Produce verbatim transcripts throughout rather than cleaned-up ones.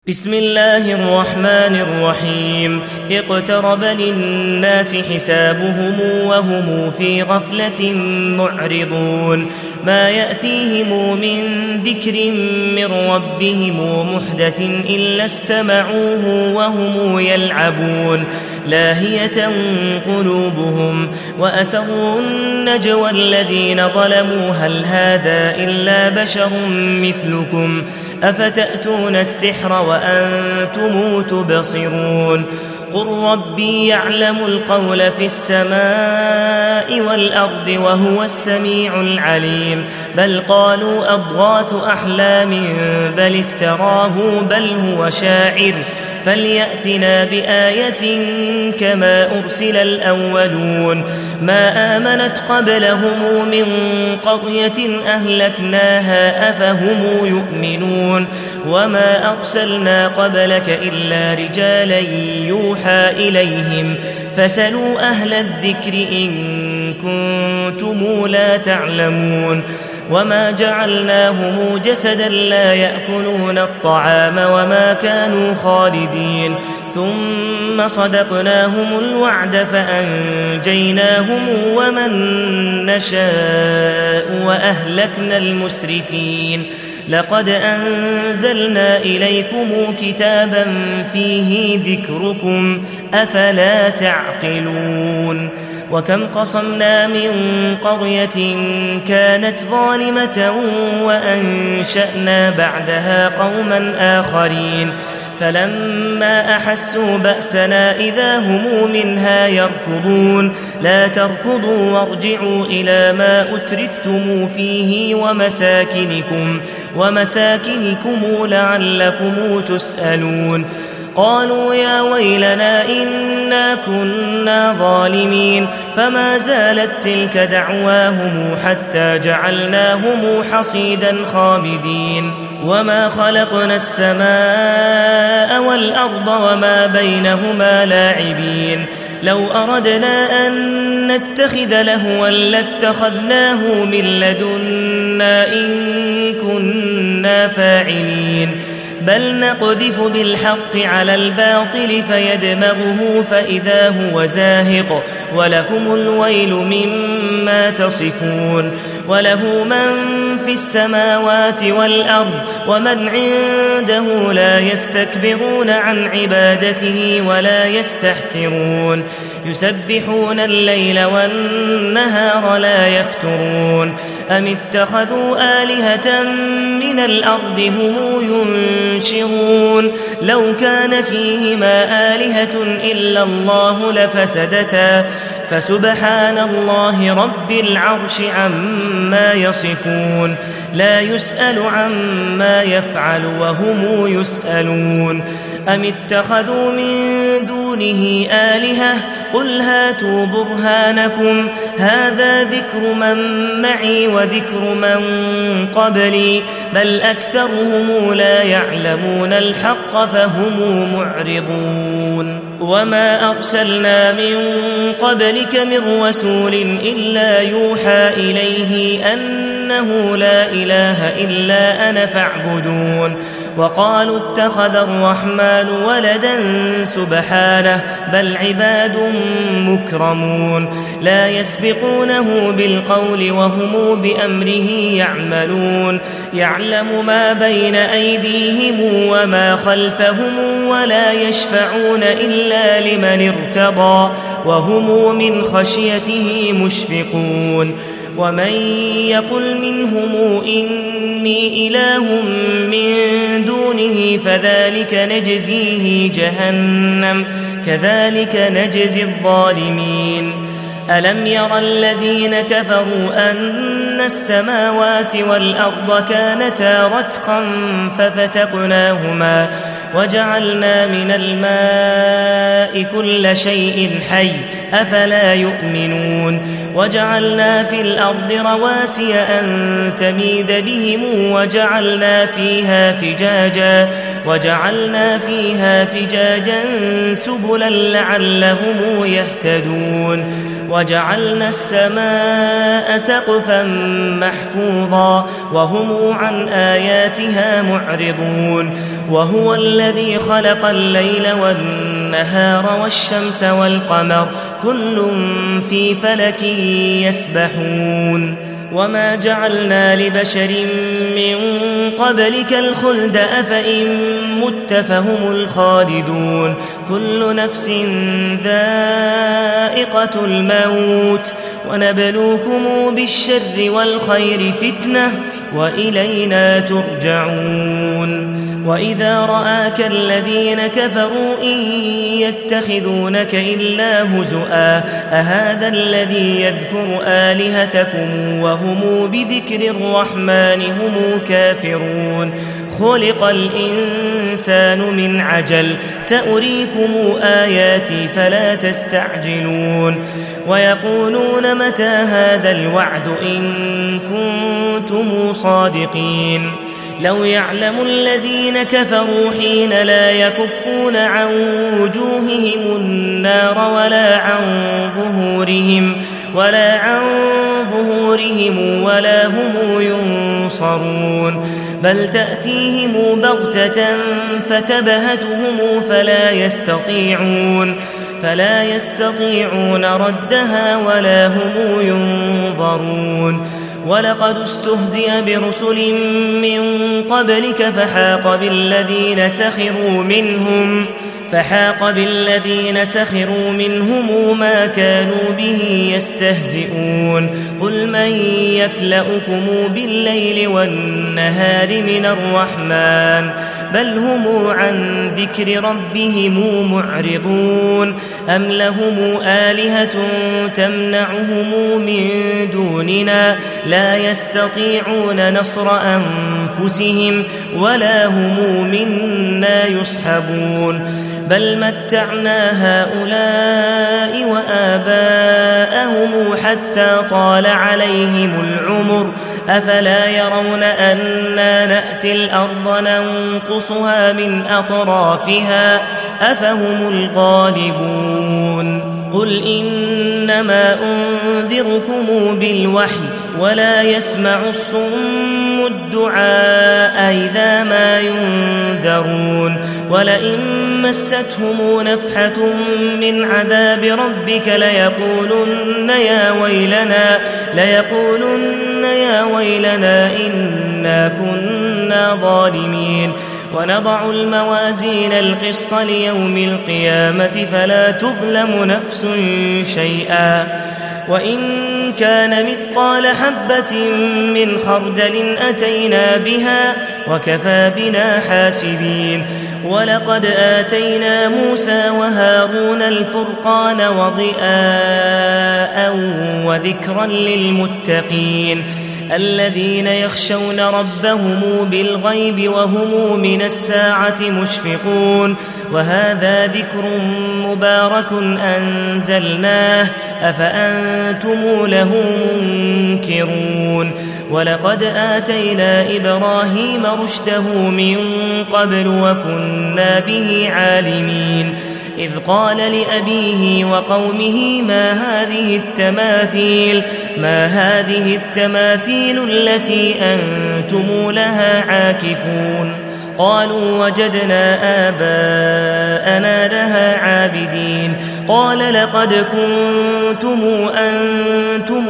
بسم الله الرحمن الرحيم اقترب للناس حسابهم وهم في غفلة معرضون ما يأتيهم من ذكر من ربهم محدث إلا استمعوه وهم يلعبون لاهية قلوبهم وأسروا النجوى الذين ظلموا هل هذا إلا بشر مثلكم أفتأتون السحر وأنتم تبصرون قل ربي يعلم القول في السماء والأرض وهو السميع العليم بل قالوا أضغاث أحلام بل افتراه بل هو شاعر فليأتنا بآية كما أرسل الأولون ما آمنت قبلهم من قرية أهلكناها أفهم يؤمنون وما أرسلنا قبلك إلا رجالا يوحى إليهم فسلوا أهل الذكر إن كنتم لا تعلمون وما جعلناهم جسدا لا يأكلون الطعام وما كانوا خالدين ثم صدقناهم الوعد فأنجيناهم ومن نشاء وأهلكنا المسرفين لقد أنزلنا إليكم كتابا فيه ذكركم أفلا تعقلون وكم قصمنا من قرية كانت ظالمة وأنشأنا بعدها قوما آخرين فلما أحسوا بأسنا إذا هم منها يركضون لا تركضوا وارجعوا إلى ما أترفتم فيه ومساكنكم, ومساكنكم لعلكم تسألون قالوا يا ويلنا إنا كنا ظالمين فما زالت تلك دعواهم حتى جعلناهم حصيدا خامدين وما خلقنا السماء والأرض وما بينهما لاعبين لو أردنا أن نتخذ لهوا لاتخذناه من لدنا إن كنا فاعلين بل نقذف بالحق على الباطل فيدمغه فإذا هو زاهق ولكم الويل مما تصفون وله من في السماوات والأرض ومن عنده لا يستكبرون عن عبادته ولا يستحسرون يسبحون الليل والنهار لا يفترون أم اتخذوا آلهة من الأرض هم ينشرون لو كان فيهما آلهة إلا الله لفسدتا فسبحان الله رب العرش عما يصفون لا يسأل عما يفعل وهم يسألون أم اتخذوا من دونه آلهة قل هاتوا برهانكم هذا ذكر من معي وذكر من قبلي بل أكثرهم لا يعلمون الحق فهم معرضون وما أرسلنا من قبلك من رسول إلا يوحى إليه أنه لا إله إلا أنا فاعبدون وقالوا اتخذ الرحمن ولدا سبحانه بل عباد مكرمون لا يسبقونه بالقول وهم بأمره يعملون يعلم ما بين أيديهم وما خلفهم ولا يشفعون إلا لمن ارتضى وهم من خشيته مشفقون ومن يقل منهم إني إله من دونه فذلك نجزيه جهنم كذلك نجزي الظالمين ألم ير الذين كفروا أن السماوات والأرض كانتا رتقا ففتقناهما وجعلنا من الماء كل شيء حي أفلا يؤمنون وجعلنا في الأرض رواسي أن تميد بهم وجعلنا فيها فجاجا وجعلنا فيها فجاجا سبلا لعلهم يهتدون وجعلنا السماء سقفا محفوظا وهم عن آياتها معرضون وهو الذي خلق الليل والنهار والشمس والقمر كل في فلك يسبحون وما جعلنا لبشر من قبلك الخلد أفإن مت فهم الخالدون كل نفس ذائقة الموت ونبلوكم بالشر والخير فتنة وإلينا ترجعون وإذا رآك الذين كفروا إن يتخذونك إلا هزؤا أهذا الذي يذكر آلهتكم وهم بذكر الرحمن هم كافرون خلق الإنسان من عجل سأريكم آياتي فلا تستعجلون ويقولون متى هذا الوعد إن كنتم صادقين لو يعلم الذين كفروا حين لا يكفون عن وجوههم النار ولا عن ظهورهم ولا عن ظهورهم ولا هم ينصرون بل تأتيهم بغتة فتبهتهم فلا يستطيعون فلا يستطيعون ردها ولا هم ينظرون ولقد استهزئ برسل من قبلك فحاق بالذين سخروا منهم فحاق بالذين سخروا منهم ما كانوا به يستهزئون قل من يكلؤكم بالليل والنهار من الرحمن بل هم عن ذكر ربهم معرضون أم لهم آلهة تمنعهم من دوننا لا يستطيعون نصر أنفسهم ولا هم منا يصحبون بل متعنا هؤلاء وآباءهم حتى طال عليهم العمر أفلا يرون أنا نأتي الأرض ننقصها من أطرافها أفهم الغالبون قل إنما أنذركم بالوحي ولا يسمع الصم الدعاء إذا ما ينذرون ولئن مستهم نفحة من عذاب ربك ليقولن يا ويلنا ليقولن يا ويلنا إنا كنا ظالمين ونضع الموازين القسط ليوم القيامة فلا تظلم نفس شيئا وإن كان مثقال حبة من خردل أتينا بها وكفى بنا حاسبين ولقد آتينا موسى وهارون الفرقان وضياء وذكرا للمتقين الذين يخشون ربهم بالغيب وهم من الساعة مشفقون وهذا ذكر مبارك أنزلناه أفأنتم له منكرون ولقد آتينا إبراهيم رشده من قبل وكنا به عالمين إذ قال لأبيه وقومه ما هذه التماثيل ما هذه التماثيل التي أنتم لها عاكفون قالوا وجدنا آباءنا لها عابدين قال لقد كنتم أنتم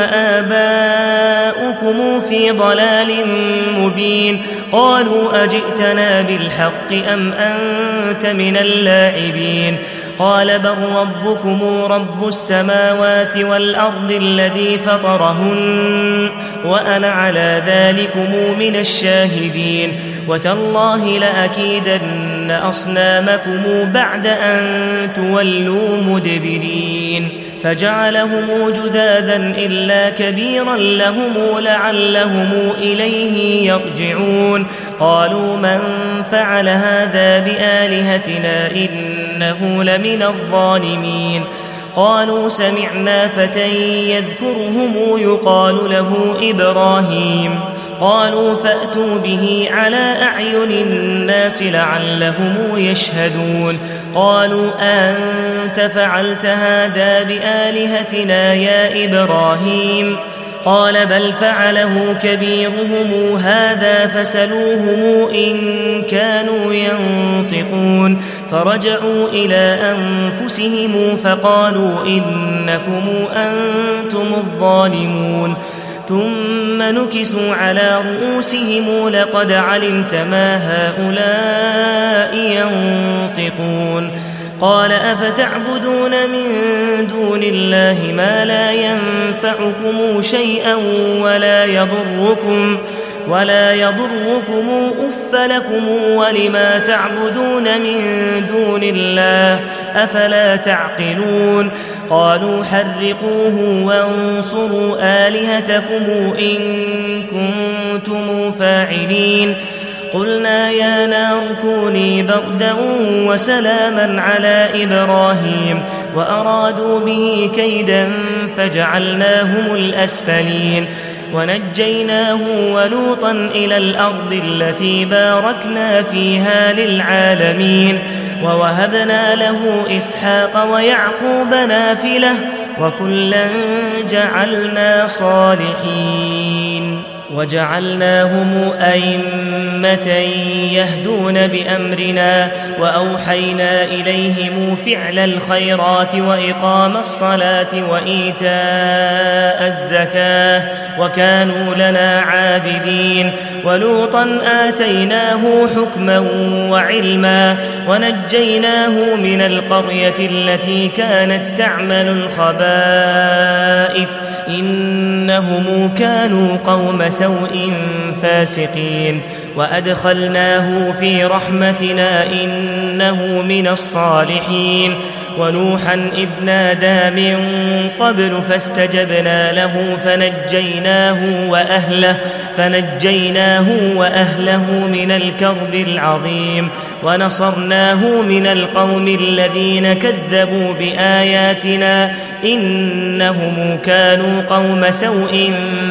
وآباؤكم في ضلال مبين قالوا أجئتنا بالحق أم أنت من اللاعبين قال بل ربكم رب السماوات والأرض الذي فطرهن وأنا على ذلكم من الشاهدين وتالله لأكيدن أصنامكم بعد أن تولوا مدبرين فجعلهم جذاذا إلا كبيرا لهم لعلهم إليه يرجعون قالوا من فعل هذا بآلهتنا إنه لمن الظالمين قالوا سمعنا فتى يذكرهم يقال له إبراهيم قالوا فأتوا به على أعين الناس لعلهم يشهدون قالوا أنت فعلت هذا بآلهتنا يا إبراهيم قال بل فعله كبيرهم هذا فسلوهم إن كانوا ينطقون فرجعوا إلى أنفسهم فقالوا إنكم أنتم الظالمون ثم نكسوا على رؤوسهم لقد علمت ما هؤلاء ينطقون قال أفتعبدون من دون الله ما لا ينفعكم شيئا ولا يضركم ولا يضركم أف لكم ولما تعبدون من دون الله أفلا تعقلون قالوا حرقوه وانصروا آلهتكم إن كنتم فاعلين قلنا يا نار كوني بردا وسلاما على إبراهيم وأرادوا به كيدا فجعلناهم الأسفلين ونجيناه ولوطا إلى الأرض التي باركنا فيها للعالمين ووهبنا له إسحاق ويعقوب نافلة وكلا جعلنا صالحين وجعلناهم أئمة يهدون بأمرنا وأوحينا إليهم فعل الخيرات وإقام الصلاة وإيتاء الزكاة وكانوا لنا عابدين ولوطا آتيناه حكما وعلما ونجيناه من القرية التي كانت تعمل الخبائث إنهم كانوا قوم سوء فاسقين وأدخلناه في رحمتنا إنه من الصالحين ونوحا إذ نادى من قبل فاستجبنا له فنجيناه وأهله فنجيناه وأهله من الكرب العظيم ونصرناه من القوم الذين كذبوا بآياتنا إنهم كانوا قوم سوء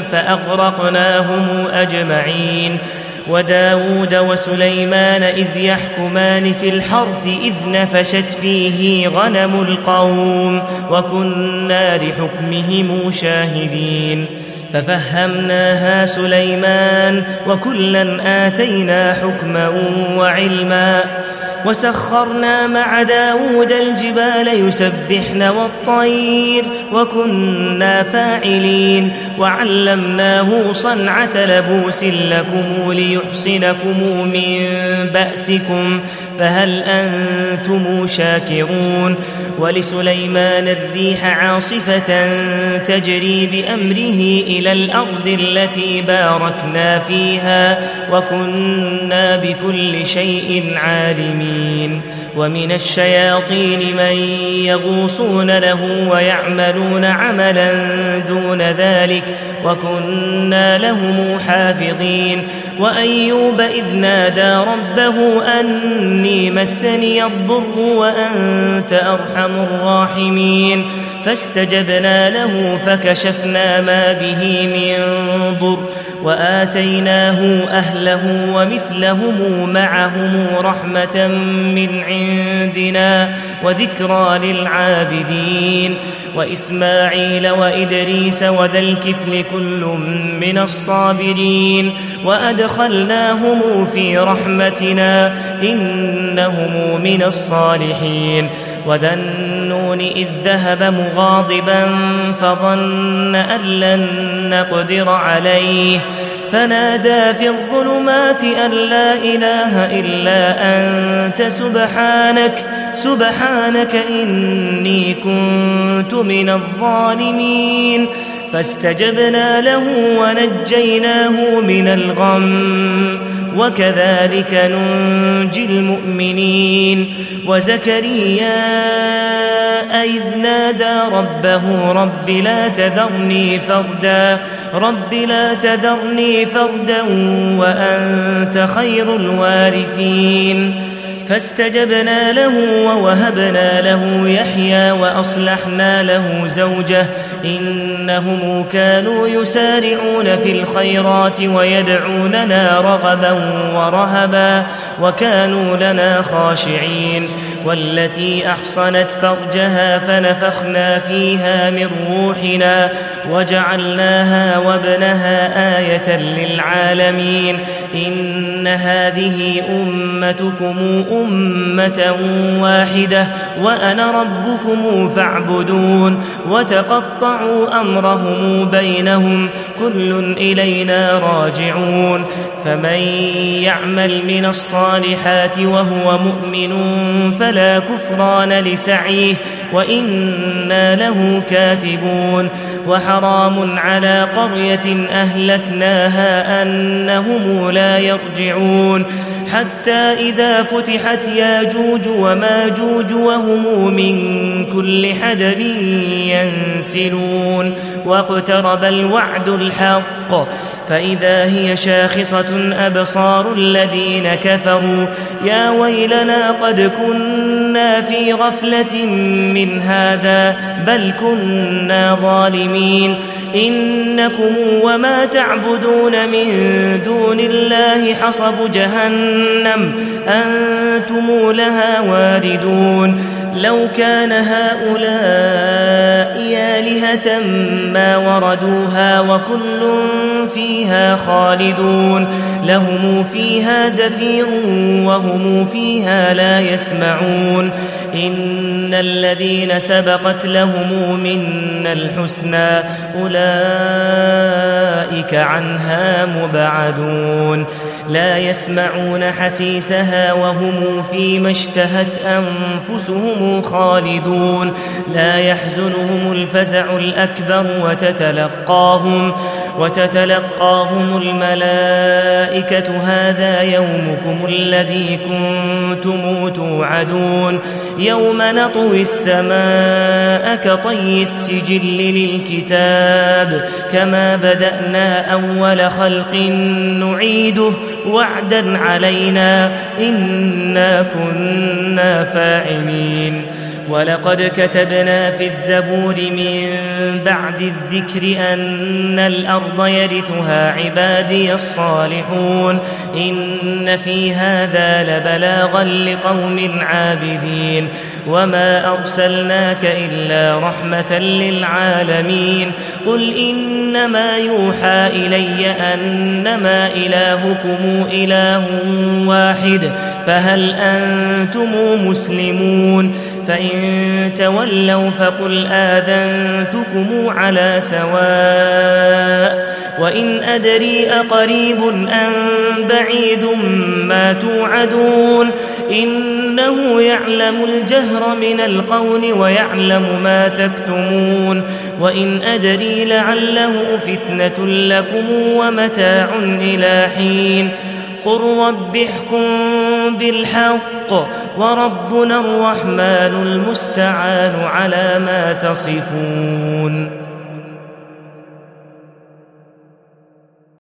فأغرقناهم أجمعين وداود وسليمان إذ يحكمان في الحرث إذ نفشت فيه غنم القوم وكنا لحكمهم شاهدين ففهمناها سليمان وكلا آتينا حكما وعلما وسخرنا مع داود الجبال يسبحن والطير وكنا فاعلين وعلمناه صنعة لبوس لكم ليحصنكم من بأسكم فهل أنتم شاكرون ولسليمان الريح عاصفة تجري بأمره إلى الأرض التي باركنا فيها وكنا بكل شيء عالمين ومن الشياطين من يغوصون له ويعملون عملا دون ذلك وكنا لهم حافظين وأيوب إذ نادى ربه أني مسني الضر وأنت أرحم الراحمين فاستجبنا له فكشفنا ما به من ضر وآتيناه أهله ومثلهم معهم رحمة من عندنا وذكرى للعابدين وإسماعيل وإدريس وذا الكفل كل من الصابرين وأدخلناهم في رحمتنا إنهم من الصالحين وذا النون إذ ذهب مغاضبا فظن أن لن نقدر عليه فنادى في الظلمات أن لا إله إلا أنت سبحانك سبحانك إني كنت من الظالمين فاستجبنا له ونجيناه من الغم وكذلك ننجي المؤمنين وزكريا إذ نادى ربه رب لا تذرني فردا رب لا تذرني فردا وأنت خير الوارثين فاستجبنا له ووهبنا له يحيى وأصلحنا له زوجه إنهم كانوا يسارعون في الخيرات ويدعوننا رغبا ورهبا وكانوا لنا خاشعين والتي أحصنت فرجها فنفخنا فيها من روحنا وجعلناها وابنها آية للعالمين إن هذه أمتكم أمة واحدة وأنا ربكم فاعبدون وتقطعوا أمرهم بينهم كل إلينا راجعون فمن يعمل من الصالحات وهو مؤمن فلا كفران لسعيه وإنا له كاتبون وحرام على قرية أهلكناها أنهم لا يرجعون حتى إذا فتحت ياجوج وماجوج وهم من كل حدب ينسلون واقترب الوعد الحق فإذا هي شاخصة أبصار الذين كفروا يا ويلنا قد كنا في غفلة من هذا بل كنا ظالمين إنكم وما تعبدون من دون الله حصب جهنم أنتم لها واردون لو كان هؤلاء آلهة ما وردوها وكل فيها خالدون لهم فيها زفير وهم فيها لا يسمعون إن الذين سبقت لهم منا الحسنى أولئك عنها مبعدون لا يسمعون حسيسها وهم فيما اشتهت أنفسهم خالدون لا يحزنهم الفزع الأكبر وتتلقاهم وتتلقاهم الملائكة هذا يومكم الذي كنتم توعدون يوم نطوي السماء كطي السجل للكتاب كما بدأنا أول خلق نعيده وعدا علينا إنا كنا فاعلين ولقد كتبنا في الزبور من بعد الذكر أن الأرض يرثها عبادي الصالحون إن في هذا لبلاغا لقوم عابدين وما أرسلناك إلا رحمة للعالمين قل إنما يوحى إلي أنما إلهكم إله واحد فهل أنتم مسلمون فإن تولوا فقل آذنتكم على سواء وإن أدري أقريب أم بعيد ما توعدون إنه يعلم الجهر من القول ويعلم ما تكتمون وإن أدري لعله فتنة لكم ومتاع إلى حين قل رب احكم بالحق وربنا الرحمن المستعان على ما تصفون.